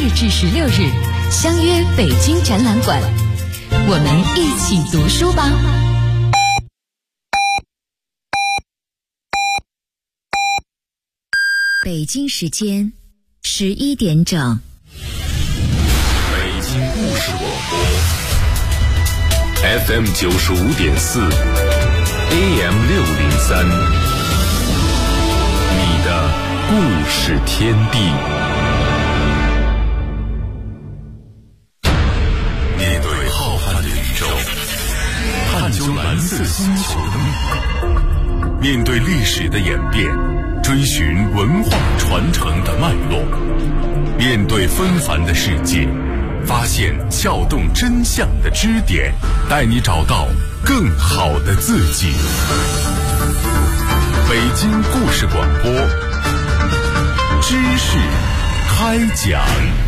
日至16日，相约北京展览馆，我们一起读书吧。北京时间11点整。 北京故事广播 FM 95.4 AM 603，你的故事天地。面对浩瀚的宇宙，探究蓝色星球的秘密，面对历史的演变，追寻文化传承的脉络，面对纷繁的世界，发现撬动真相的支点，带你找到更好的自己。北京故事广播，知识开讲。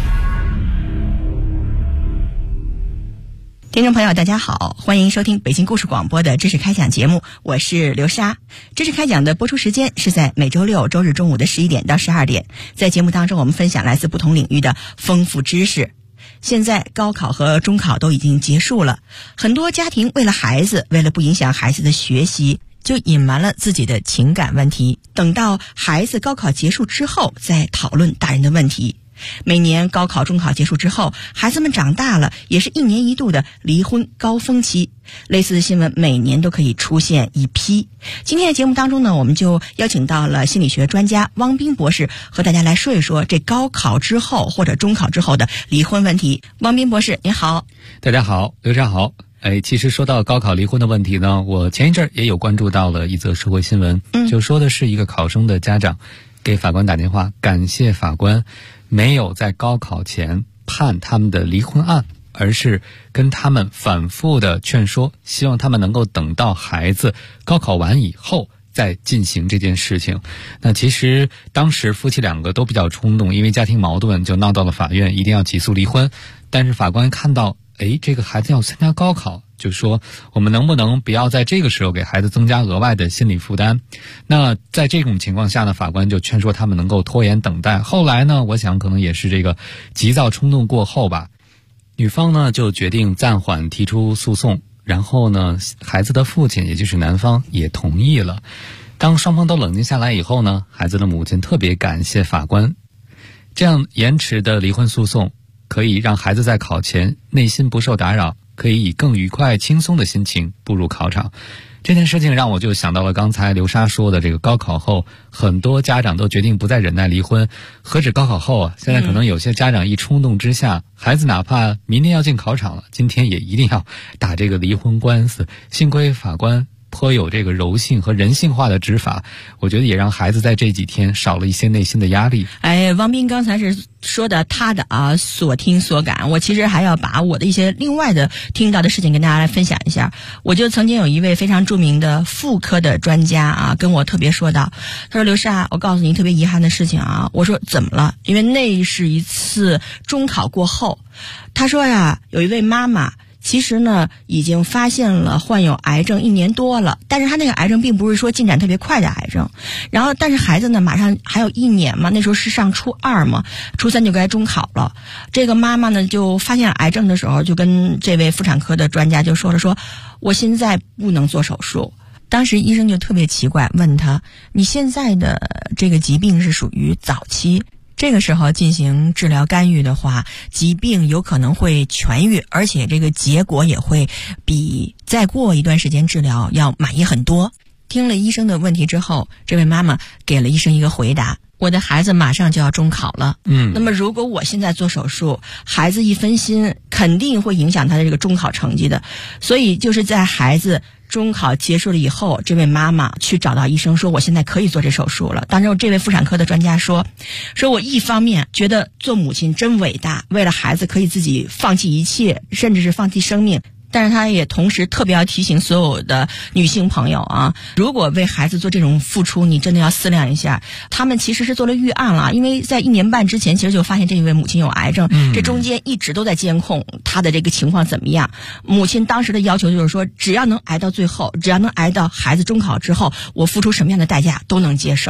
听众朋友大家好，欢迎收听北京故事广播的知识开讲节目，我是刘莎。知识开讲的播出时间是在每周六周日中午的11点到12点，在节目当中我们分享来自不同领域的丰富知识。现在高考和中考都已经结束了，很多家庭为了孩子，为了不影响孩子的学习，就隐瞒了自己的情感问题，等到孩子高考结束之后再讨论大人的问题。每年高考中考结束之后，孩子们长大了，也是1年1度的离婚高峰期。类似的新闻每年都可以出现一批。今天的节目当中呢，我们就邀请到了心理学专家汪斌博士，和大家来说一说这高考之后或者中考之后的离婚问题。汪斌博士您好。 大家好，刘莎好。其实说到高考离婚的问题呢，我前一阵也有关注到了一则社会新闻，就说的是一个考生的家长给法官打电话，感谢法官没有在高考前判他们的离婚案，而是跟他们反复的劝说，希望他们能够等到孩子高考完以后再进行这件事情。那其实当时夫妻两个都比较冲动，因为家庭矛盾就闹到了法院，一定要起诉离婚。但是法官看到这个孩子要参加高考，就说我们能不能不要在这个时候给孩子增加额外的心理负担。那在这种情况下呢，法官就劝说他们能够拖延等待。后来呢，我想可能也是这个急躁冲动过后吧，女方呢就决定暂缓提出诉讼，然后呢孩子的父亲也就是男方也同意了。当双方都冷静下来以后呢，孩子的母亲特别感谢法官，这样延迟的离婚诉讼可以让孩子在考前内心不受打扰，可以以更愉快轻松的心情步入考场。这件事情让我就想到了刚才刘莎说的这个高考后很多家长都决定不再忍耐离婚。何止高考后啊，现在可能有些家长一冲动之下，孩子哪怕明天要进考场了，今天也一定要打这个离婚官司。幸亏法官颇有这个柔性和人性化的执法，我觉得也让孩子在这几天少了一些内心的压力。 汪斌刚才是说的他的所听所感，我其实还要把我的一些另外的听到的事情跟大家来分享一下。我就曾经有一位非常著名的妇科的专家跟我特别说到，他说刘莎，我告诉你特别遗憾的事情我说怎么了？因为那是一次中考过后，他说有一位妈妈其实呢已经发现了患有癌症1年多了，但是他那个癌症并不是说进展特别快的癌症，然后但是孩子呢马上还有1年嘛，那时候是上初2嘛，初3就该中考了。这个妈妈呢就发现癌症的时候，就跟这位妇产科的专家就说了，说我现在不能做手术。当时医生就特别奇怪，问他你现在的这个疾病是属于早期，这个时候进行治疗干预的话，疾病有可能会痊愈，而且这个结果也会比再过一段时间治疗要满意很多。听了医生的问题之后，这位妈妈给了医生一个回答，我的孩子马上就要中考了，那么如果我现在做手术，孩子一分心肯定会影响他的这个中考成绩的。所以就是在孩子中考结束了以后，这位妈妈去找到医生说我现在可以做这手术了。当时这位妇产科的专家说我一方面觉得做母亲真伟大，为了孩子可以自己放弃一切，甚至是放弃生命，但是他也同时特别要提醒所有的女性朋友如果为孩子做这种付出，你真的要思量一下。他们其实是做了预案了，因为在1年半之前其实就发现这一位母亲有癌症，这中间一直都在监控她的这个情况怎么样。母亲当时的要求就是说，只要能挨到最后，只要能挨到孩子中考之后，我付出什么样的代价都能接受。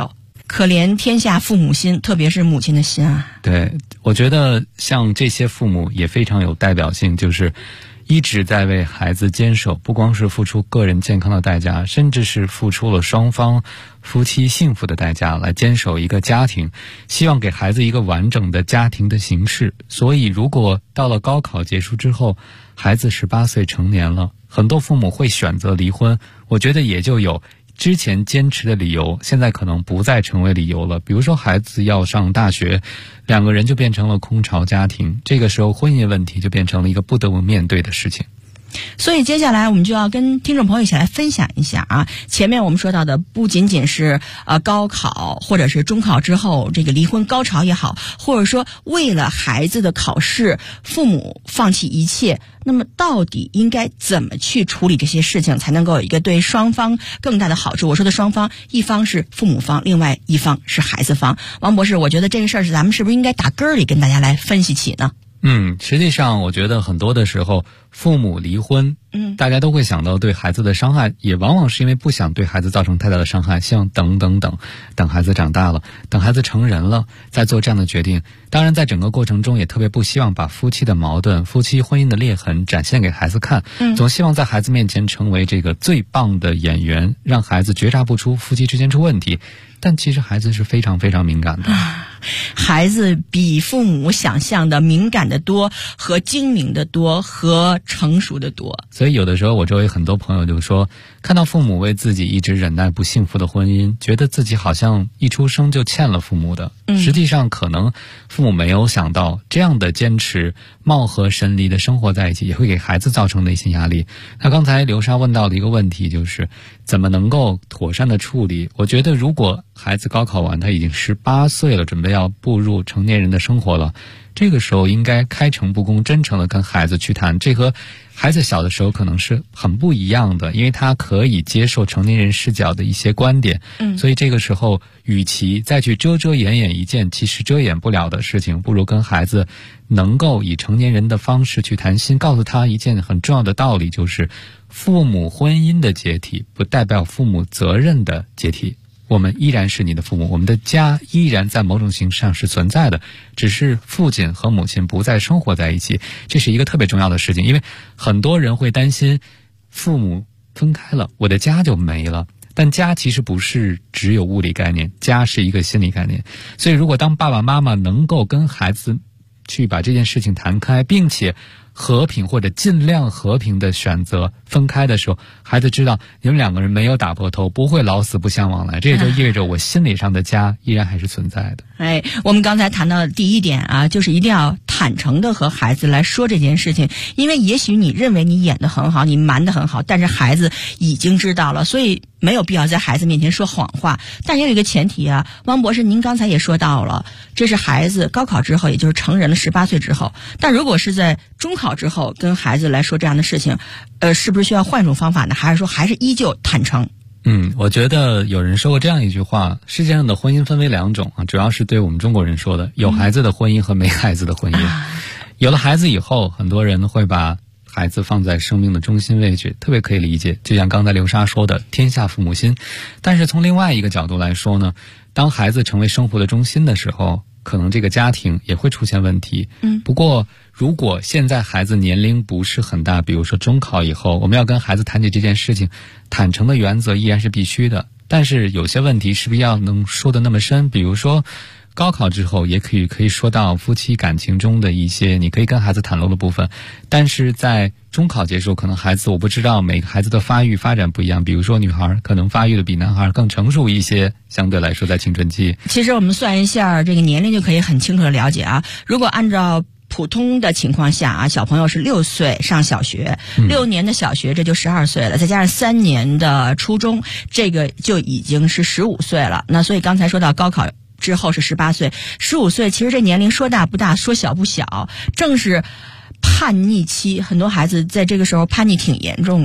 可怜天下父母心，特别是母亲的心啊。 对，我觉得像这些父母也非常有代表性，就是一直在为孩子坚守，不光是付出个人健康的代价，甚至是付出了双方夫妻幸福的代价来坚守一个家庭，希望给孩子一个完整的家庭的形式。所以如果到了高考结束之后，孩子18岁成年了，很多父母会选择离婚，我觉得也就有之前坚持的理由，现在可能不再成为理由了。比如说孩子要上大学，两个人就变成了空巢家庭，这个时候婚姻问题就变成了一个不得不面对的事情。 所以接下来我们就要跟听众朋友一起来分享一下啊，前面我们说到的不仅仅是高考或者是中考之后这个离婚高潮也好，或者说为了孩子的考试父母放弃一切，那么到底应该怎么去处理这些事情才能够有一个对双方更大的好处？我说的双方，一方是父母方，另外一方是孩子方。王博士，我觉得这个事儿咱们是不是应该打根儿里跟大家来分析起呢？ 实际上我觉得很多的时候父母离婚，大家都会想到对孩子的伤害，也往往是因为不想对孩子造成太大的伤害，希望等孩子长大了，等孩子成人了再做这样的决定。当然在整个过程中也特别不希望把夫妻的矛盾、夫妻婚姻的裂痕展现给孩子看，总希望在孩子面前成为这个最棒的演员，让孩子觉察不出夫妻之间出问题。但其实孩子是非常非常敏感的， 孩子比父母想象的敏感的多，和精明的多，和成熟的多。 所以有的时候我周围很多朋友就说，看到父母为自己一直忍耐不幸福的婚姻，觉得自己好像一出生就欠了父母的。实际上可能父母没有想到，这样的坚持貌合神离的生活在一起，也会给孩子造成的一些压力。那刚才刘莎问到的一个问题就是怎么能够妥善的处理。我觉得如果孩子高考完，他已经18岁了，准备要步入成年人的生活了，这个时候应该开诚布公，真诚的跟孩子去谈。这和孩子小的时候可能是很不一样的，因为他可以接受成年人视角的一些观点，所以这个时候与其再去遮遮掩掩一件其实遮掩不了的事情，不如跟孩子能够以成年人的方式去谈心，告诉他一件很重要的道理，就是父母婚姻的解体不代表父母责任的解体。我们依然是你的父母，我们的家依然在某种形式上是存在的，只是父亲和母亲不再生活在一起。这是一个特别重要的事情，因为很多人会担心父母分开了，我的家就没了。但家其实不是只有物理概念，家是一个心理概念。所以如果当爸爸妈妈能够跟孩子去把这件事情谈开，并且和平或者尽量和平的选择分开的时候，孩子知道你们两个人没有打破头，不会老死不相往来，这也就意味着我心理上的家依然还是存在的。 我们刚才谈到的第一点啊，就是一定要坦诚的和孩子来说这件事情，因为也许你认为你演得很好，你瞒得很好，但是孩子已经知道了，所以没有必要在孩子面前说谎话。但也有一个前提啊，汪博士您刚才也说到了，这是孩子高考之后，也就是成人了18岁之后。但如果是在中考之后跟孩子来说这样的事情，是不是需要换一种方法呢？还是说还是依旧坦诚？ 我觉得有人说过这样一句话，世界上的婚姻分为两种啊，主要是对我们中国人说的，有孩子的婚姻和没孩子的婚姻。有了孩子以后，很多人会把孩子放在生命的中心位置，特别可以理解，就像刚才刘莎说的，天下父母心。但是从另外一个角度来说呢，当孩子成为生活的中心的时候，可能这个家庭也会出现问题。不过如果现在孩子年龄不是很大，比如说中考以后，我们要跟孩子谈起这件事情，坦诚的原则依然是必须的。但是有些问题是不是要能说的那么深，比如说高考之后也可以说到夫妻感情中的一些你可以跟孩子袒露的部分。但是在中考结束，可能孩子我不知道每个孩子的发展不一样，比如说女孩可能发育的比男孩更成熟一些，相对来说在青春期。其实我们算一下这个年龄就可以很清楚的了解啊，如果按照普通的情况下啊，小朋友是6岁上小学，6年的小学这就12岁了，再加上3年的初中，这个就已经是15岁了。那所以刚才说到高考之后是18岁，15岁其实这年龄说大不大，说小不小，正是叛逆期，很多孩子在这个时候叛逆挺严重的。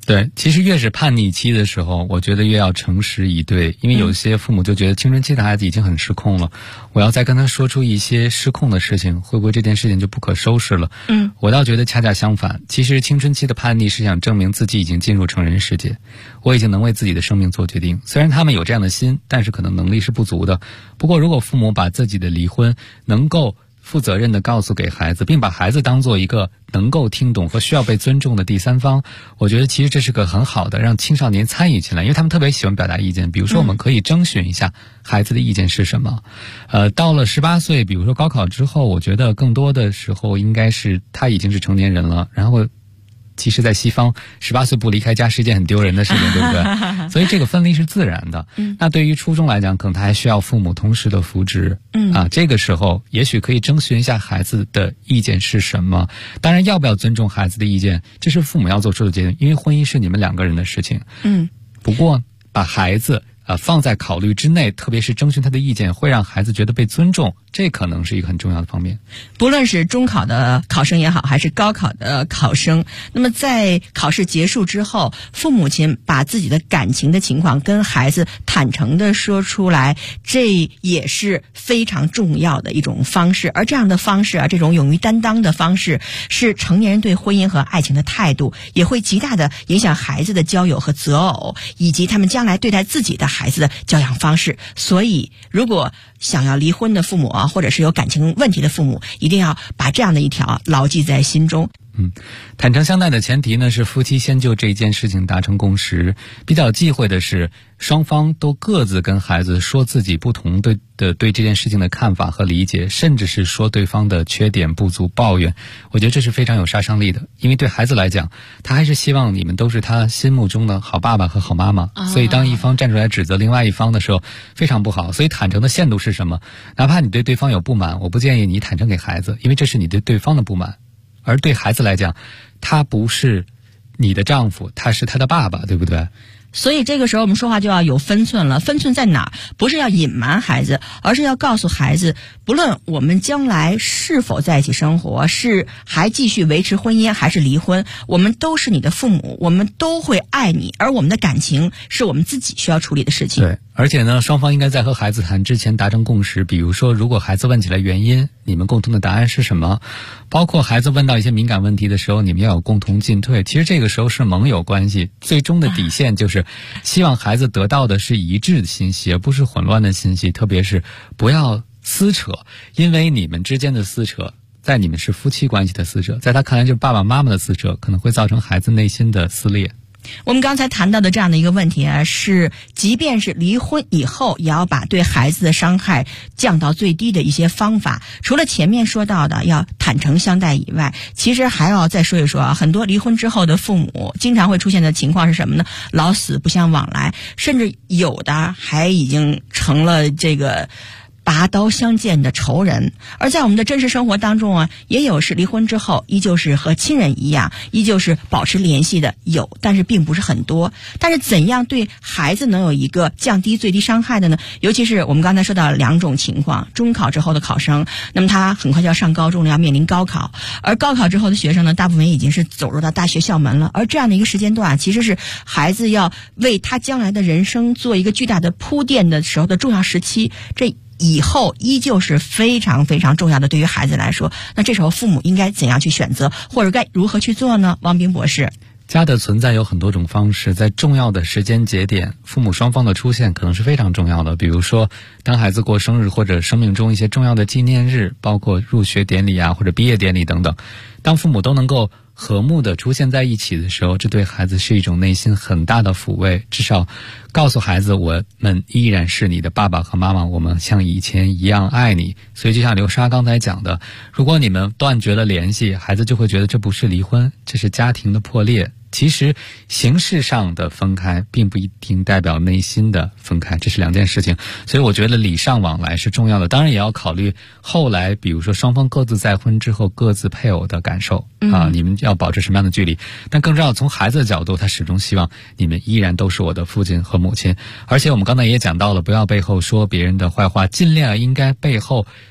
对，其实越是叛逆期的时候，我觉得越要诚实以对，因为有些父母就觉得青春期的孩子已经很失控了，我要再跟他说出一些失控的事情，会不会这件事情就不可收拾了？我倒觉得恰恰相反，其实青春期的叛逆是想证明自己已经进入成人世界，我已经能为自己的生命做决定。虽然他们有这样的心，但是可能能力是不足的。不过如果父母把自己的离婚能够负责任地告诉给孩子，并把孩子当做一个能够听懂和需要被尊重的第三方，我觉得其实这是个很好的让青少年参与进来，因为他们特别喜欢表达意见。比如说我们可以征询一下孩子的意见是什么。到了18岁，比如说高考之后，我觉得更多的时候应该是他已经是成年人了，然后其实在西方18岁不离开家是一件很丢人的事情，对不对？所以这个分离是自然的。那对于初中来讲，可能他还需要父母同时的扶持。这个时候也许可以征询一下孩子的意见是什么。当然要不要尊重孩子的意见，这是父母要做出的决定，因为婚姻是你们两个人的事情。不过把孩子放在考虑之内，特别是征询他的意见，会让孩子觉得被尊重，这可能是一个很重要的方面。 不论是中考的考生也好，还是高考的考生，那么在考试结束之后，父母亲把自己的感情的情况跟孩子坦诚地说出来，这也是非常重要的一种方式。而这样的方式这种勇于担当的方式，是成年人对婚姻和爱情的态度，也会极大的影响孩子的交友和择偶，以及他们将来对待自己的孩子的教养方式。所以如果想要离婚的父母或者是有感情问题的父母，一定要把这样的一条牢记在心中。 坦诚相待的前提呢，是夫妻先就这件事情达成共识。比较忌讳的是双方都各自跟孩子说自己不同对这件事情的看法和理解，甚至是说对方的缺点不足抱怨。我觉得这是非常有杀伤力的，因为对孩子来讲，他还是希望你们都是他心目中的好爸爸和好妈妈，所以当一方站出来指责另外一方的时候，非常不好。所以坦诚的限度是什么？哪怕你对对方有不满，我不建议你坦诚给孩子，因为这是你对对方的不满。而对孩子来讲，他不是你的丈夫，他是他的爸爸，对不对？ 所以这个时候我们说话就要有分寸了。分寸在哪儿？不是要隐瞒孩子，而是要告诉孩子，不论我们将来是否在一起生活，是还继续维持婚姻还是离婚，我们都是你的父母，我们都会爱你，而我们的感情是我们自己需要处理的事情。 对，而且呢，双方应该在和孩子谈之前达成共识。比如说，如果孩子问起来原因，你们共同的答案是什么？包括孩子问到一些敏感问题的时候，你们要有共同进退。其实这个时候是盟友关系，最终的底线就是希望孩子得到的是一致的信息，而不是混乱的信息。特别是不要撕扯，因为你们之间的撕扯，在你们是夫妻关系的撕扯，在他看来就是爸爸妈妈的撕扯，可能会造成孩子内心的撕裂。 我们刚才谈到的这样的一个问题是即便是离婚以后，也要把对孩子的伤害降到最低的一些方法。除了前面说到的要坦诚相待以外，其实还要再说一说很多离婚之后的父母经常会出现的情况是什么呢？老死不相往来，甚至有的还已经成了这个拔刀相见的仇人。而在我们的真实生活当中也有是离婚之后依旧是和亲人一样，依旧是保持联系的，有，但是并不是很多。但是怎样对孩子能有一个降低最低伤害的呢？尤其是我们刚才说到两种情况，中考之后的考生，那么他很快就要上高中了，要面临高考，而高考之后的学生呢，大部分已经是走入到大学校门了。而这样的一个时间段其实是孩子要为他将来的人生做一个巨大的铺垫的时候的重要时期，这以后依旧是非常非常重要的，对于孩子来说。那这时候父母应该怎样去选择，或者该如何去做呢？王斌博士， 家的存在有很多种方式，在重要的时间节点，父母双方的出现可能是非常重要的。比如说当孩子过生日，或者生命中一些重要的纪念日，包括入学典礼或者毕业典礼等等，当父母都能够和睦地出现在一起的时候，这对孩子是一种内心很大的抚慰。至少告诉孩子，我们依然是你的爸爸和妈妈，我们像以前一样爱你。所以就像刘莎刚才讲的，如果你们断绝了联系，孩子就会觉得这不是离婚，这是家庭的破裂。其实形式上的分开并不一定代表内心的分开，这是两件事情。所以我觉得礼尚往来是重要的，当然也要考虑后来比如说双方各自再婚之后各自配偶的感受你们要保持什么样的距离。但更重要，从孩子的角度，他始终希望你们依然都是我的父亲和母亲。而且我们刚才也讲到了，不要背后说别人的坏话，尽量应该背后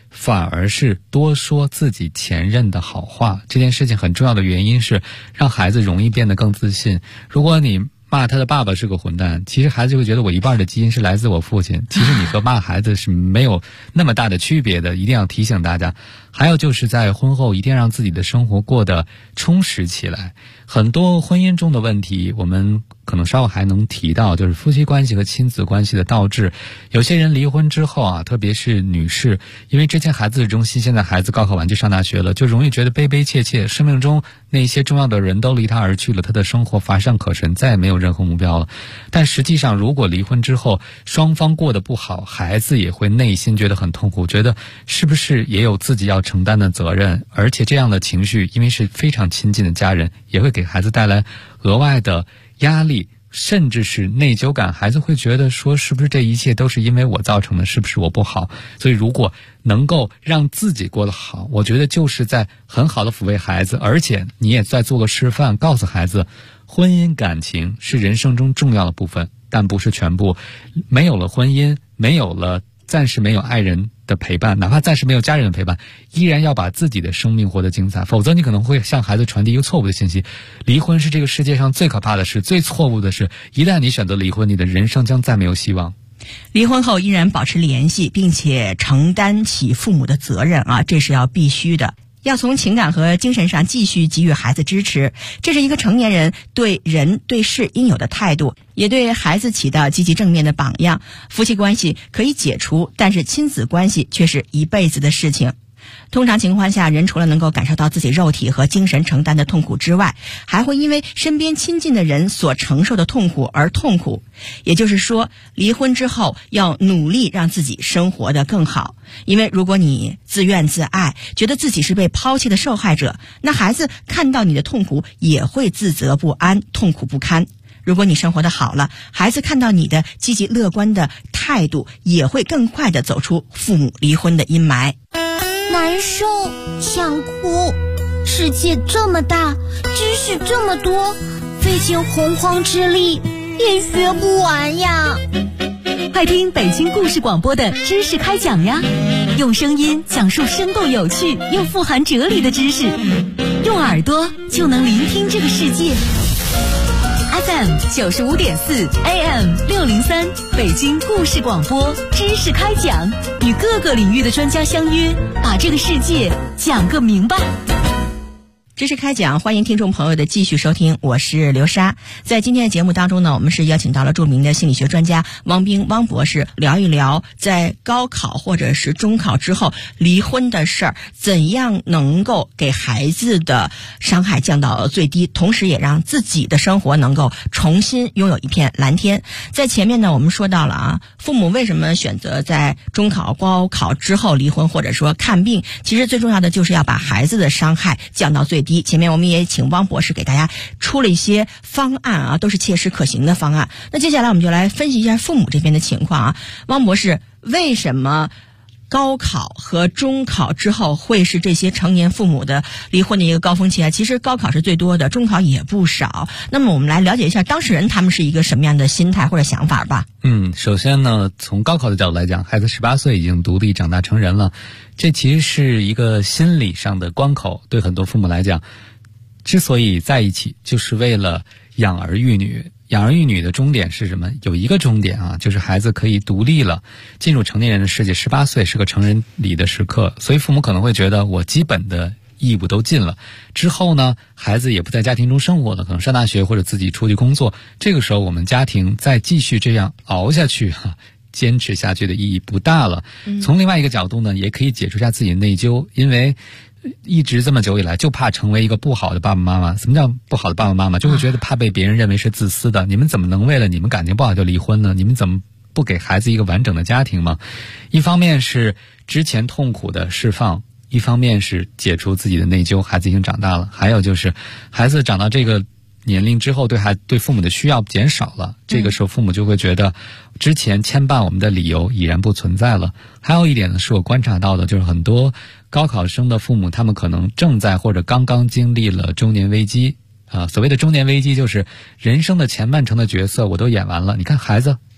反而是多说自己前任的好话。这件事情很重要的原因是让孩子容易变得更自信。如果你骂他的爸爸是个混蛋，其实孩子就会觉得我一半的基因是来自我父亲。其实你和骂孩子是没有那么大的区别的，一定要提醒大家。还有就是在婚后一定让自己的生活过得充实起来。很多婚姻中的问题我们可能稍后还能提到，就是夫妻关系和亲子关系的倒置。有些人离婚之后啊，特别是女士，因为之前孩子的中心，现在孩子高考完就上大学了，就容易觉得悲悲切切，生命中那些重要的人都离他而去了，他的生活乏善可陈，再也没有任何目标了。但实际上如果离婚之后双方过得不好，孩子也会内心觉得很痛苦，觉得是不是也有自己要承担的责任，而且这样的情绪因为是非常亲近的家人，也会给孩子带来额外的压力，甚至是内疚感。孩子会觉得说是不是这一切都是因为我造成的，是不是我不好。所以如果能够让自己过得好，我觉得就是在很好的抚慰孩子，而且你也在做个示范，告诉孩子婚姻感情是人生中重要的部分，但不是全部。没有了婚姻，暂时没有爱人的陪伴，哪怕暂时没有家人的陪伴，依然要把自己的生命活得精彩，否则你可能会向孩子传递一个错误的信息。离婚是这个世界上最可怕的事，最错误的是，一旦你选择离婚，你的人生将再没有希望。 离婚后依然保持联系，并且承担起父母的责任啊，这是必须的。要从情感和精神上继续给予孩子支持，这是一个成年人对人对事应有的态度，也对孩子起到积极正面的榜样。夫妻关系可以解除，但是亲子关系却是一辈子的事情。通常情况下，人除了能够感受到自己肉体和精神承担的痛苦之外，还会因为身边亲近的人所承受的痛苦而痛苦。也就是说，离婚之后要努力让自己生活得更好。因为如果你自怨自艾，觉得自己是被抛弃的受害者，那孩子看到你的痛苦也会自责不安，痛苦不堪。如果你生活得好了，孩子看到你的积极乐观的态度，也会更快地走出父母离婚的阴霾。 难受，想哭，世界这么大，知识这么多，费尽洪荒之力也学不完呀。 快听北京故事广播的知识开讲呀，用声音讲述生动有趣又富含哲理的知识，用耳朵就能聆听这个世界。FM 95.4 AM 603，北京故事广播知识开讲，与各个领域的专家相约，把这个世界讲个明白。 知识开讲，欢迎听众朋友的继续收听，我是刘莎。在今天的节目当中呢，我们是邀请到了著名的心理学专家汪冰汪博士，聊一聊在高考或者是中考之后离婚的事儿，怎样能够给孩子的伤害降到最低，同时也让自己的生活能够重新拥有一片蓝天。在前面呢，我们说到了父母为什么选择在中考高考之后离婚或者说看病，其实最重要的就是要把孩子的伤害降到最低。前面我们也请汪博士给大家出了一些方案都是切实可行的方案。那接下来我们就来分析一下父母这边的情况汪博士，为什么高考和中考之后会是这些成年父母的离婚的一个高峰期其实高考是最多的，中考也不少。那么我们来了解一下当事人他们是一个什么样的心态或者想法吧。 首先呢，从高考的角度来讲，孩子18岁已经独立长大成人了，这其实是一个心理上的关口。对很多父母来讲，之所以在一起，就是为了养儿育女。养儿育女的终点是什么？有一个终点就是孩子可以独立了，进入成年人的世界。18岁是个成人礼的时刻，所以父母可能会觉得我基本的义务都尽了，之后呢，孩子也不在家庭中生活了，可能上大学或者自己出去工作。这个时候我们家庭再继续这样熬下去坚持下去的意义不大了。从另外一个角度呢，也可以解除一下自己的内疚，因为一直这么久以来就怕成为一个不好的爸爸妈妈。什么叫不好的爸爸妈妈？就会觉得怕被别人认为是自私的。你们怎么能为了你们感情不好就离婚呢？你们怎么不给孩子一个完整的家庭吗？一方面是之前痛苦的释放，一方面是解除自己的内疚，孩子已经长大了。还有就是孩子长到这个年龄之后，对父母的需要减少了，这个时候父母就会觉得之前牵绊我们的理由已然不存在了。还有一点呢，是我观察到的，就是很多高考生的父母，他们可能正在或者刚刚经历了中年危机所谓的中年危机，就是人生的前半程的角色我都演完了，你看孩子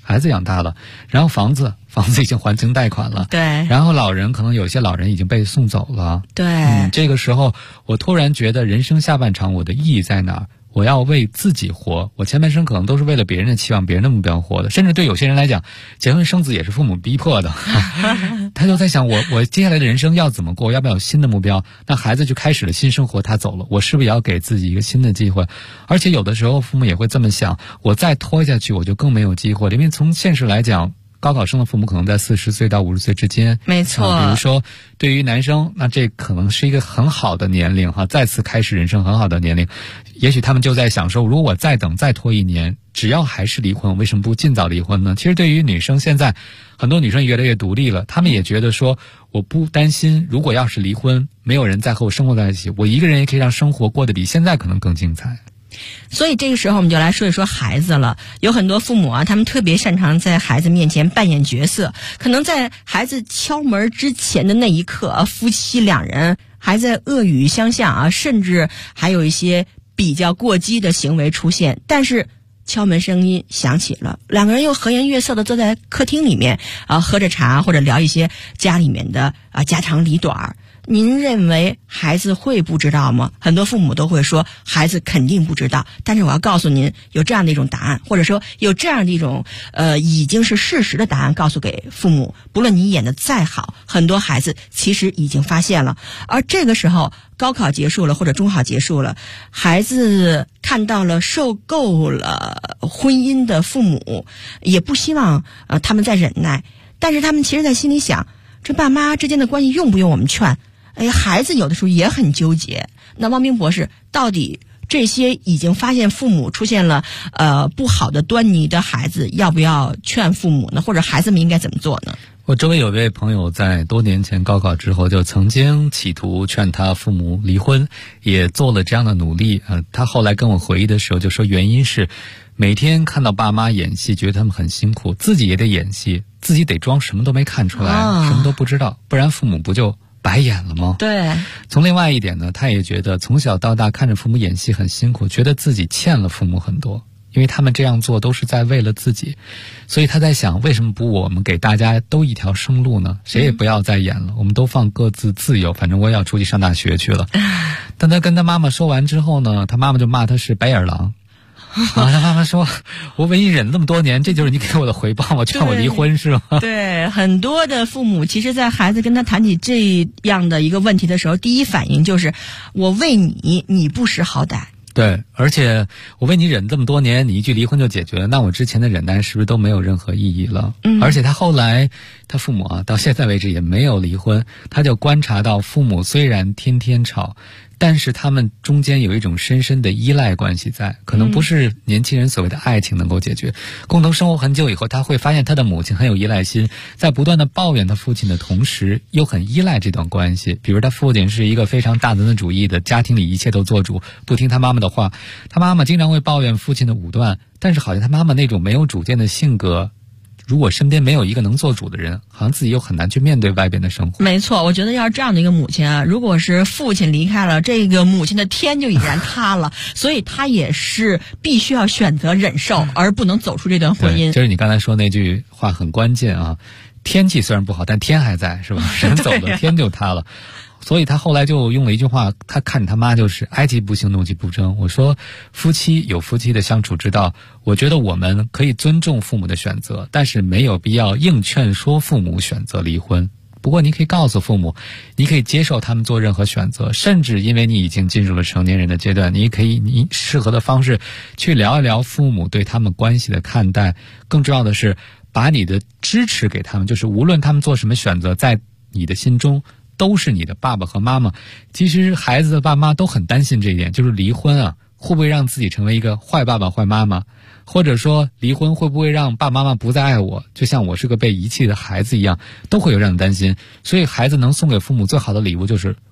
孩子养大了，然后房子已经还清贷款了， 对， 然后可能有些老人已经被送走了， 对， 这个时候我突然觉得人生下半场我的意义在哪儿？我要为自己活，我前半生可能都是为了别人的期望、别人的目标活的，甚至对有些人来讲，结婚生子也是父母逼迫的。他就在想，我接下来的人生要怎么过？要不要有新的目标？那孩子就开始了新生活，他走了，我是不是也要给自己一个新的机会？而且有的时候父母也会这么想，我再拖下去，我就更没有机会了。因为从现实来讲，高考生的父母可能在40岁到50岁之间， 没错。 比如说，对于男生，那这可能是一个很好的年龄哈，再次开始人生很好的年龄。也许他们就在想说，如果我再拖1年，只要还是离婚，我为什么不尽早离婚呢？其实对于女生，现在很多女生越来越独立了，她们也觉得说，我不担心，如果要是离婚，没有人再和我生活在一起，我一个人也可以让生活过得比现在可能更精彩。 所以这个时候我们就来说一说孩子了。有很多父母啊，他们特别擅长在孩子面前扮演角色，可能在孩子敲门之前的那一刻，夫妻两人还在恶语相向啊，甚至还有一些比较过激的行为出现，但是敲门声音响起了，两个人又和颜悦色的坐在客厅里面啊，喝着茶或者聊一些家里面的家长里短。您认为孩子会不知道吗？很多父母都会说孩子肯定不知道，但是我要告诉您，有这样的一种答案，或者说有这样的一种已经是事实的答案告诉给父母，不论你演得再好，很多孩子其实已经发现了。而这个时候高考结束了或者中考结束了，孩子看到了受够了婚姻的父母，也不希望他们再忍耐，但是他们其实在心里想，这爸妈之间的关系用不用我们劝？孩子有的时候也很纠结。那汪冰博士，到底这些已经发现父母出现了不好的端倪的孩子，要不要劝父母呢？或者孩子们应该怎么做呢？ 我周围有位朋友在多年前高考之后就曾经企图劝他父母离婚，也做了这样的努力。他后来跟我回忆的时候就说，原因是每天看到爸妈演戏，觉得他们很辛苦，自己也得演戏，自己得装什么都没看出来，什么都不知道，不然父母不就白演了吗？ 对。 从另外一点呢，他也觉得从小到大看着父母演戏很辛苦，觉得自己欠了父母很多，因为他们这样做都是在为了自己，所以他在想，为什么不我们给大家都一条生路呢？谁也不要再演了，我们都放各自自由，反正我也要出去上大学去了。但他跟他妈妈说完之后呢，他妈妈就骂他是白眼狼。他妈妈说，我为你忍了那么多年，这就是你给我的回报吗？劝我离婚是吗？ 对，很多的父母其实在孩子跟他谈起这样的一个问题的时候，第一反应就是我为你，你不识好歹。 对，而且我为你忍这么多年，你一句离婚就解决了，那我之前的忍耐是不是都没有任何意义了？而且他后来他父母到现在为止也没有离婚，他就观察到父母虽然天天吵，但是他们中间有一种深深的依赖关系在，可能不是年轻人所谓的爱情能够解决。共同生活很久以后，他会发现他的母亲很有依赖心，在不断的抱怨他父亲的同时，又很依赖这段关系。比如他父亲是一个非常大男子主义的，家庭里一切都做主，不听他妈妈的话，他妈妈经常会抱怨父亲的武断，但是好像他妈妈那种没有主见的性格，如果身边没有一个能做主的人，好像自己又很难去面对外边的生活。 没错，我觉得要是这样的一个母亲啊，如果是父亲离开了，这个母亲的天就已然塌了，所以她也是必须要选择忍受，而不能走出这段婚姻。 就是你刚才说那句话很关键啊，天气虽然不好，但天还在，是吧？人走了，天就塌了。所以他后来就用了一句话，他看着他妈就是哀其不幸，怒其不争。我说夫妻有夫妻的相处之道，我觉得我们可以尊重父母的选择，但是没有必要硬劝说父母选择离婚。不过你可以告诉父母，你可以接受他们做任何选择，甚至因为你已经进入了成年人的阶段，你可以以适合的方式去聊一聊父母对他们关系的看待。更重要的是把你的支持给他们，就是无论他们做什么选择，在你的心中都是你的爸爸和妈妈。其实孩子的爸妈都很担心这一点，就是离婚会不会让自己成为一个坏爸爸坏妈妈，或者说离婚会不会让爸爸妈妈不再爱我，就像我是个被遗弃的孩子一样，都会有这样的担心。所以孩子能送给父母最好的礼物就是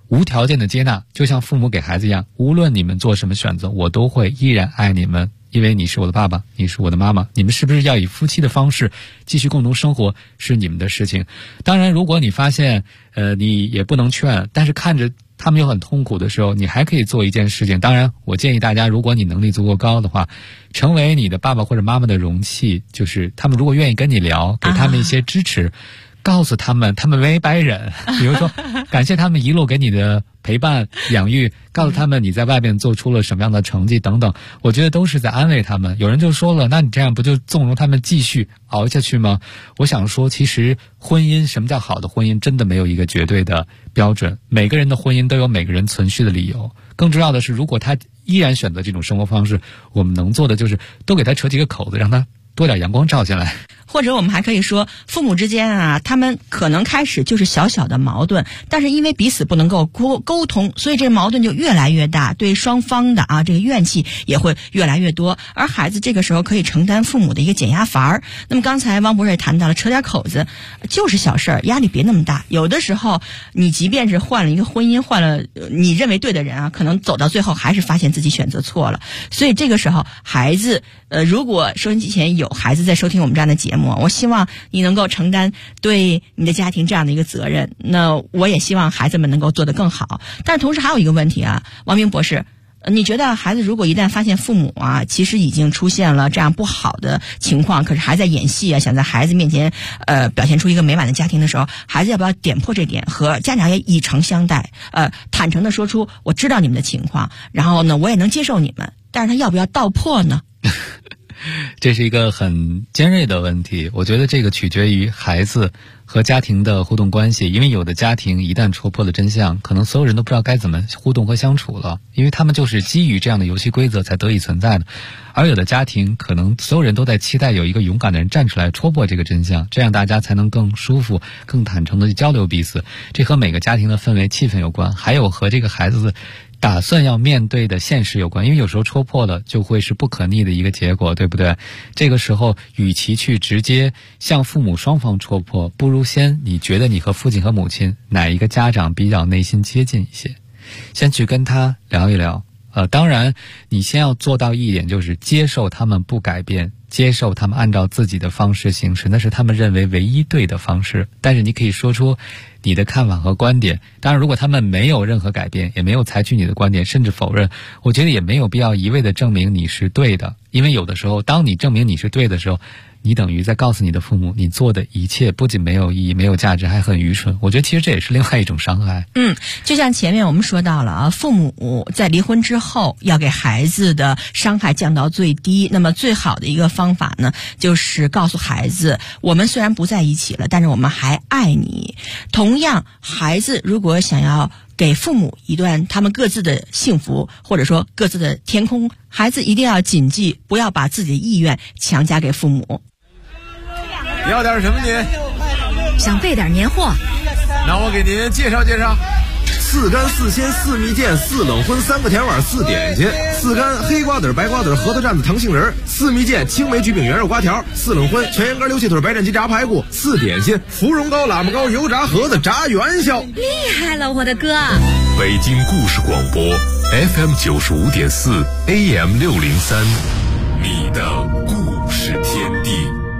无条件的接纳，就像父母给孩子一样，无论你们做什么选择，我都会依然爱你们，因为你是我的爸爸，你是我的妈妈，你们是不是要以夫妻的方式继续共同生活是你们的事情。当然如果你发现你也不能劝，但是看着他们又很痛苦的时候，你还可以做一件事情。当然我建议大家，如果你能力足够高的话，成为你的爸爸或者妈妈的容器，就是他们如果愿意跟你聊，给他们一些支持，告诉他们没白忍，比如说感谢他们一路给你的陪伴养育，告诉他们你在外面做出了什么样的成绩等等，我觉得都是在安慰他们。有人就说了，那你这样不就纵容他们继续熬下去吗？我想说，其实婚姻，什么叫好的婚姻，真的没有一个绝对的标准，每个人的婚姻都有每个人存续的理由。更重要的是，如果他依然选择这种生活方式，我们能做的就是多给他扯几个口子，让他多点阳光照进来。 或者我们还可以说，父母之间啊，他们可能开始就是小小的矛盾，但是因为彼此不能够沟通，所以这个矛盾就越来越大，对双方的这个怨气也会越来越多。而孩子这个时候可以承担父母的一个减压阀儿。那么刚才汪博士也谈到了，扯点口子就是小事儿，压力别那么大。有的时候你即便是换了一个婚姻，换了你认为对的人啊，可能走到最后还是发现自己选择错了。所以这个时候孩子如果收音机前有孩子在收听我们这样的节目，我希望你能够承担对你的家庭这样的一个责任。那我也希望孩子们能够做得更好。但是同时还有一个问题啊，王明博士，你觉得孩子如果一旦发现父母其实已经出现了这样不好的情况，可是还在演戏想在孩子面前表现出一个美满的家庭的时候，孩子要不要点破这点，和家长也以诚相待，坦诚的说出我知道你们的情况，然后呢我也能接受你们，但是他要不要道破呢？ 这是一个很尖锐的问题，我觉得这个取决于孩子和家庭的互动关系。因为有的家庭一旦戳破了真相，可能所有人都不知道该怎么互动和相处了，因为他们就是基于这样的游戏规则才得以存在的。而有的家庭可能所有人都在期待有一个勇敢的人站出来戳破这个真相，这样大家才能更舒服更坦诚的去交流彼此。这和每个家庭的氛围气氛有关，还有和这个孩子打算要面对的现实有关，因为有时候戳破了就会是不可逆的一个结果，对不对？这个时候与其去直接向父母双方戳破，不如先你觉得你和父亲和母亲哪一个家长比较内心接近一些，先去跟他聊一聊。当然你先要做到一点，就是接受他们不改变，接受他们按照自己的方式行事，那是他们认为唯一对的方式。但是你可以说出你的看法和观点，当然如果他们没有任何改变，也没有采取你的观点，甚至否认，我觉得也没有必要一味的证明你是对的。因为有的时候当你证明你是对的时候，你等于在告诉你的父母，你做的一切不仅没有意义没有价值，还很愚蠢。我觉得其实这也是另外一种伤害。 就像前面我们说到了父母在离婚之后要给孩子的伤害降到最低，那么最好的一个方法呢，就是告诉孩子，我们虽然不在一起了，但是我们还爱你。同样，孩子如果想要给父母一段他们各自的幸福，或者说各自的天空，孩子一定要谨记，不要把自己的意愿强加给父母。 你要点什么您？ 想备点年货。 那我给您介绍介绍。4干4鲜4蜜饯4冷荤3个甜碗4点心，4干黑瓜子白瓜子核桃蘸子糖杏仁，4蜜饯青梅焗饼圆肉瓜条，4冷荤全羊肝溜气腿白斩鸡炸排骨，4点心芙蓉糕喇嘛糕油炸盒子炸元宵。 厉害了，我的哥！ 北京故事广播 FM 95.4 AM 603，你的故事天地。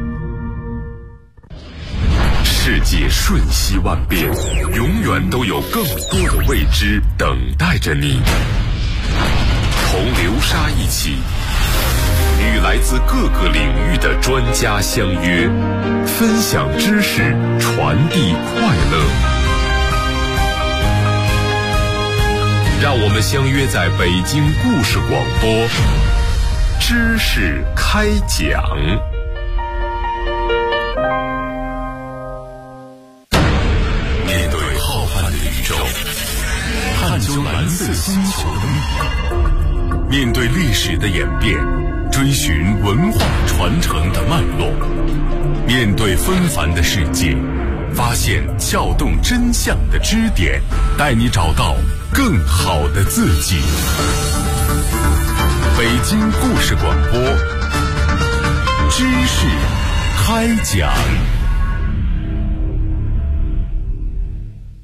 世界瞬息万变，永远都有更多的未知等待着你。同流沙一起，与来自各个领域的专家相约，分享知识，传递快乐。让我们相约在北京故事广播，知识开讲。探究蓝色星球的秘密，面对历史的演变，追寻文化传承的脉络，面对纷繁的世界，发现撬动真相的支点，带你找到更好的自己。北京故事广播，知识开讲。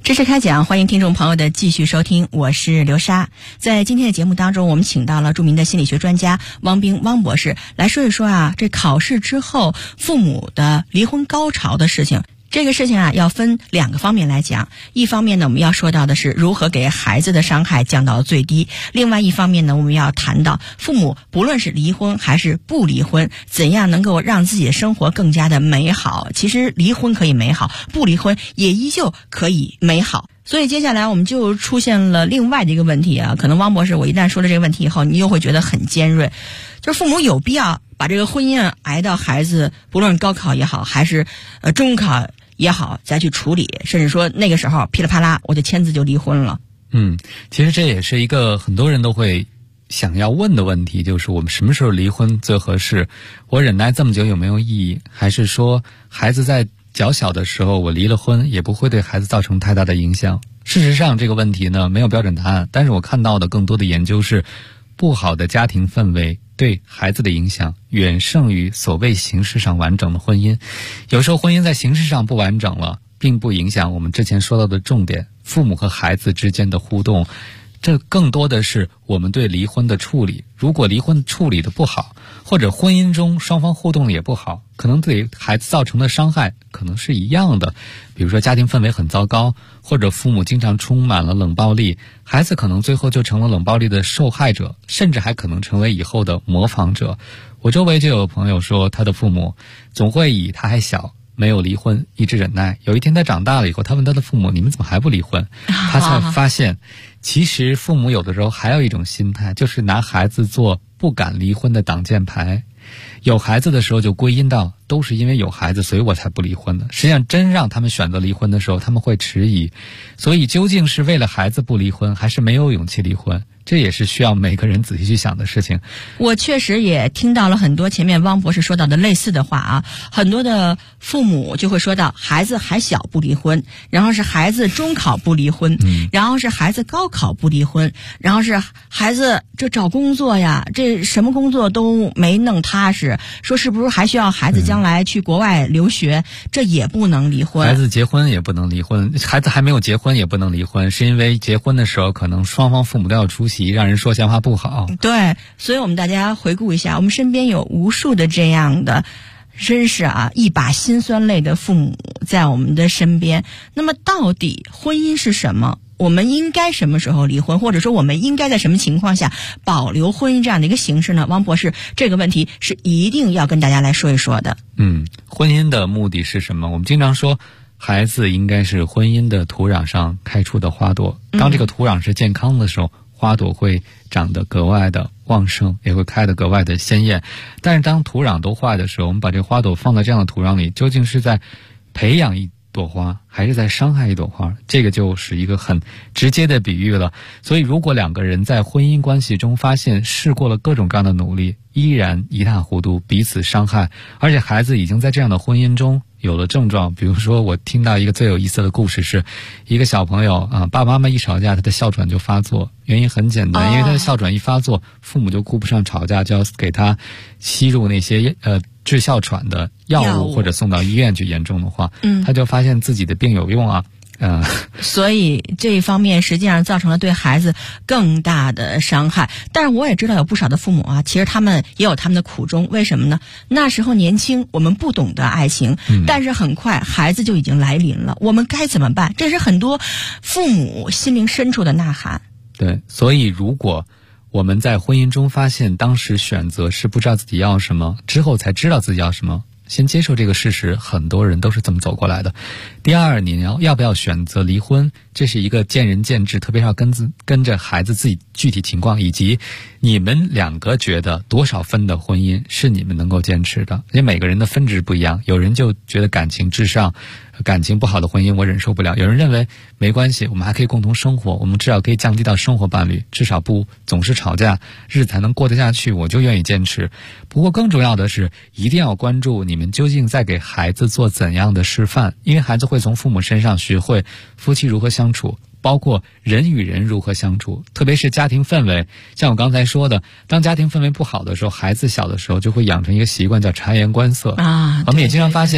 知识开讲，欢迎听众朋友的继续收听，我是刘莎。在今天的节目当中，我们请到了著名的心理学专家汪冰汪博士来说一说这考试之后父母的离婚高潮的事情。这个事情要分2个方面来讲。一方面呢，我们要说到的是如何给孩子的伤害降到最低；另外一方面呢，我们要谈到父母不论是离婚还是不离婚，怎样能够让自己的生活更加的美好。其实离婚可以美好，不离婚也依旧可以美好。所以接下来我们就出现了另外的一个问题可能汪博士我一旦说了这个问题以后，你又会觉得很尖锐，就是父母有必要把这个婚姻挨到孩子不论高考也好还是中考也好再去处理，甚至说那个时候噼里啪啦我就签字就离婚了。 其实这也是一个很多人都会想要问的问题，就是我们什么时候离婚最合适？我忍耐这么久有没有意义？还是说孩子在较小的时候我离了婚也不会对孩子造成太大的影响？事实上这个问题呢没有标准答案，但是我看到的更多的研究是不好的家庭氛围对孩子的影响远胜于所谓形式上完整的婚姻。有时候婚姻在形式上不完整了，并不影响我们之前说到的重点，父母和孩子之间的互动。这更多的是我们对离婚的处理。如果离婚处理的不好，或者婚姻中双方互动也不好，可能对孩子造成的伤害可能是一样的。比如说家庭氛围很糟糕，或者父母经常充满了冷暴力，孩子可能最后就成了冷暴力的受害者，甚至还可能成为以后的模仿者。我周围就有朋友说，他的父母总会以他还小没有离婚一直忍耐，有一天他长大了以后，他问他的父母，你们怎么还不离婚？他才发现其实父母有的时候还有一种心态，就是拿孩子做不敢离婚的挡箭牌。有孩子的时候就归因到都是因为有孩子所以我才不离婚的，实际上真让他们选择离婚的时候他们会迟疑。所以究竟是为了孩子不离婚，还是没有勇气离婚，这也是需要每个人仔细去想的事情。 我确实也听到了很多前面汪博士说到的类似的话很多的父母就会说到孩子还小不离婚，然后是孩子中考不离婚，然后是孩子高考不离婚，然后是孩子这找工作呀，这什么工作都没弄踏实，说是不是还需要孩子将来去国外留学，这也不能离婚。 孩子结婚也不能离婚，孩子还没有结婚也不能离婚，是因为结婚的时候可能双方父母都要出席，让人说闲话不好。 对，所以我们大家回顾一下，我们身边有无数的这样的真是一把辛酸泪的父母在我们的身边。那么到底婚姻是什么？我们应该什么时候离婚，或者说我们应该在什么情况下保留婚姻这样的一个形式呢？汪博士，这个问题是一定要跟大家来说一说的。 婚姻的目的是什么？我们经常说孩子应该是婚姻的土壤上开出的花朵，当这个土壤是健康的时候，花朵会长得格外的旺盛，也会开得格外的鲜艳。但是当土壤都坏的时候，我们把这花朵放在这样的土壤里，究竟是在培养一朵花还是在伤害一朵花？这个就是一个很直接的比喻了。所以如果两个人在婚姻关系中发现试过了各种各样的努力，依然一塌糊涂，彼此伤害，而且孩子已经在这样的婚姻中有了症状。比如说我听到一个最有意思的故事，是一个小朋友爸爸妈妈一吵架，他的哮喘就发作。原因很简单，因为他的哮喘一发作，父母就顾不上吵架，就要给他吸入那些治哮喘的药物，或者送到医院去，严重的话他就发现自己的病有用所以这一方面实际上造成了对孩子更大的伤害。但是我也知道有不少的父母其实他们也有他们的苦衷。为什么呢？那时候年轻，我们不懂得爱情，但是很快孩子就已经来临了，我们该怎么办？这是很多父母心灵深处的呐喊。 对，所以如果我们在婚姻中发现当时选择是不知道自己要什么，之后才知道自己要什么，先接受这个事实，很多人都是这么走过来的。第二，你要不要选择离婚，这是一个见仁见智，特别是要跟着孩子自己具体情况，以及你们两个觉得多少分的婚姻是你们能够坚持的。因为每个人的分值不一样，有人就觉得感情至上，感情不好的婚姻我忍受不了，有人认为没关系，我们还可以共同生活，我们至少可以降低到生活伴侣，至少不总是吵架，日子才能过得下去，我就愿意坚持。不过更重要的是，一定要关注你们究竟在给孩子做怎样的示范，因为孩子会从父母身上学会夫妻如何相处，包括人与人如何相处，特别是家庭氛围。像我刚才说的，当家庭氛围不好的时候，孩子小的时候就会养成一个习惯叫察言观色我们也经常发现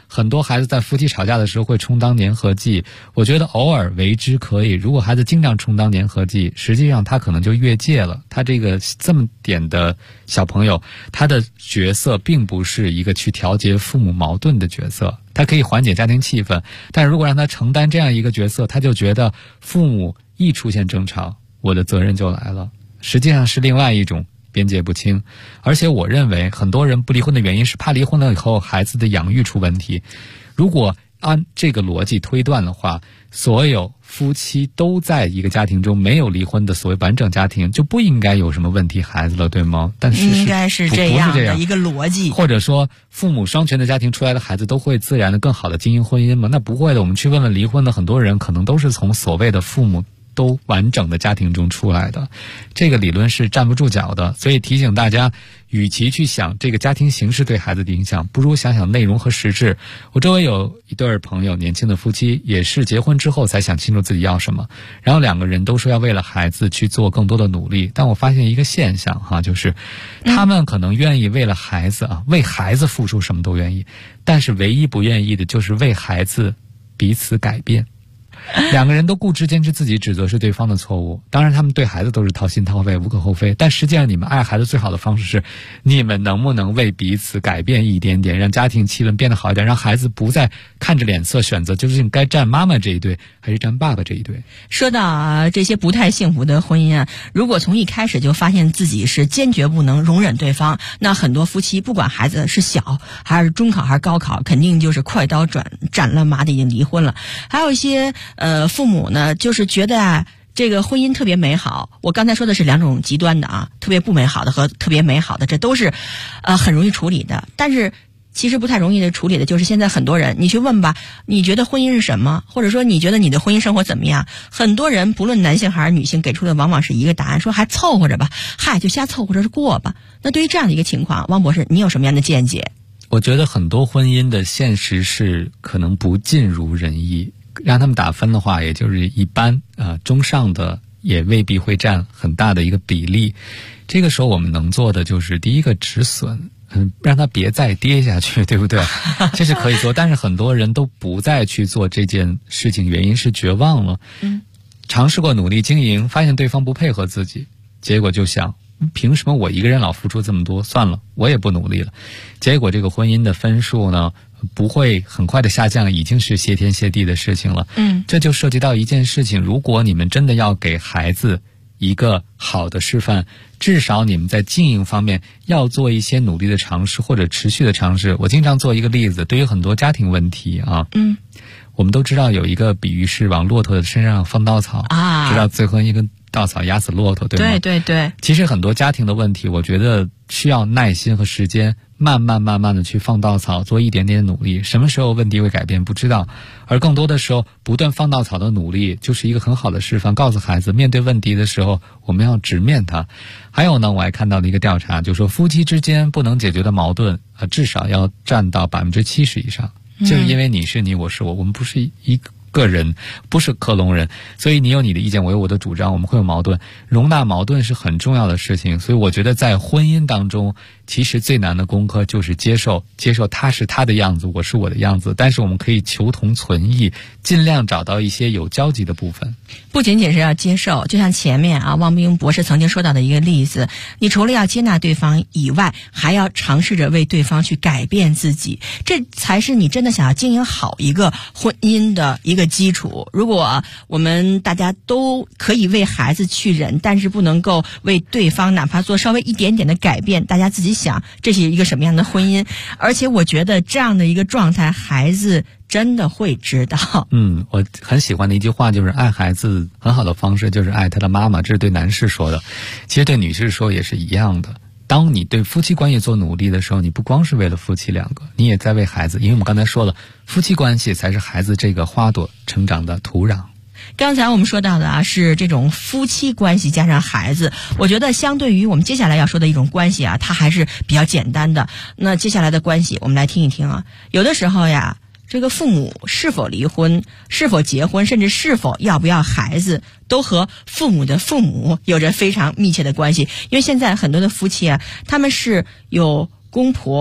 很多孩子在夫妻吵架的时候会充当粘合剂，我觉得偶尔为之可以。如果孩子经常充当粘合剂，实际上他可能就越界了。他这么点的小朋友，他的角色并不是一个去调节父母矛盾的角色，他可以缓解家庭气氛，但如果让他承担这样一个角色，他就觉得父母一出现争吵，我的责任就来了，实际上是另外一种边界不清。而且我认为很多人不离婚的原因是怕离婚了以后孩子的养育出问题。如果按这个逻辑推断的话，所有夫妻都在一个家庭中，没有离婚的所谓完整家庭就不应该有什么问题孩子了，对吗？但是应该是这样的一个逻辑。或者说父母双全的家庭出来的孩子都会自然的更好的经营婚姻吗？那不会的。我们去问问离婚的很多人，可能都是从所谓的父母都完整的家庭中出来的，这个理论是站不住脚的。所以提醒大家，与其去想这个家庭形式对孩子的影响，不如想想内容和实质。我周围有一对朋友，年轻的夫妻，也是结婚之后才想清楚自己要什么，然后两个人都说要为了孩子去做更多的努力。但我发现一个现象就是他们可能愿意为了孩子为孩子付出什么都愿意，但是唯一不愿意的就是为孩子彼此改变。两个人都固执坚持自己指责是对方的错误，当然他们对孩子都是掏心掏肺无可厚非，但实际上你们爱孩子最好的方式是你们能不能为彼此改变一点点，让家庭气氛变得好一点，让孩子不再看着脸色选择究竟该站妈妈这一队还是站爸爸这一队。 说到这些不太幸福的婚姻如果从一开始就发现自己是坚决不能容忍对方，那很多夫妻不管孩子是小还是中考还是高考，肯定就是快刀斩乱麻的已经离婚了。还有一些父母呢，就是觉得这个婚姻特别美好。我刚才说的是两种极端的特别不美好的和特别美好的，这都是很容易处理的。但是其实不太容易的处理的就是现在很多人，你去问吧，你觉得婚姻是什么，或者说你觉得你的婚姻生活怎么样，很多人不论男性还是女性给出的往往是一个答案，说还凑合着吧，就瞎凑合着过吧。那对于这样的一个情况，汪博士你有什么样的见解？ 我觉得很多婚姻的现实是可能不尽如人意，让他们打分的话也就是一般中上的也未必会占很大的一个比例。这个时候我们能做的就是第一个止损，让他别再跌下去，对不对？这是可以做，但是很多人都不再去做这件事情，原因是绝望了。尝试过努力经营，发现对方不配合自己，结果就想凭什么我一个人老付出这么多，算了，我也不努力了。结果这个婚姻的分数呢不会很快的下降，已经是谢天谢地的事情了。这就涉及到一件事情，如果你们真的要给孩子一个好的示范，至少你们在经营方面要做一些努力的尝试或者持续的尝试。我经常做一个例子，对于很多家庭问题我们都知道有一个比喻是往骆驼的身上放稻草知道最后一根稻草压死骆驼，对吗？ 对对对。 其实很多家庭的问题，我觉得需要耐心和时间，慢慢的去放稻草，做一点点努力。什么时候问题会改变不知道，而更多的时候不断放稻草的努力就是一个很好的示范，告诉孩子面对问题的时候我们要直面它。还有呢，我还看到了一个调查，就是说夫妻之间不能解决的矛盾至少要占到70%以上，就是因为你是你我是我，我们不是一个人，不是克隆人，所以你有你的意见，我有我的主张，我们会有矛盾，容纳矛盾是很重要的事情。所以我觉得在婚姻当中，其实最难的功课就是接受他是他的样子，我是我的样子，但是我们可以求同存异，尽量找到一些有交集的部分。 不仅仅是要接受，就像前面汪冰博士曾经说到的一个例子，你除了要接纳对方以外，还要尝试着为对方去改变自己，这才是你真的想要经营好一个婚姻的一个基础。如果我们大家都可以为孩子去忍，但是不能够为对方哪怕做稍微一点点的改变，大家自己想这是一个什么样的婚姻。而且我觉得这样的一个状态孩子真的会知道。 我很喜欢的一句话就是爱孩子很好的方式就是爱他的妈妈，这是对男士说的，其实对女士说也是一样的。当你对夫妻关系做努力的时候，你不光是为了夫妻两个，你也在为孩子，因为我们刚才说了，夫妻关系才是孩子这个花朵成长的土壤。 刚才我们说到的是这种夫妻关系加上孩子，我觉得相对于我们接下来要说的一种关系它还是比较简单的。那接下来的关系我们来听一听有的时候这个父母是否离婚，是否结婚，甚至是否要不要孩子，都和父母的父母有着非常密切的关系。因为现在很多的夫妻他们是有公婆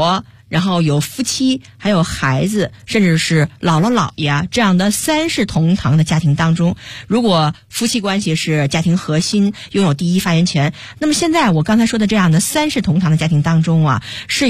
然后有夫妻，还有孩子，甚至是姥姥姥爷啊，这样的三世同堂的家庭当中，如果夫妻关系是家庭核心，拥有第一发言权，那么现在我刚才说的这样的三世同堂的家庭当中啊，是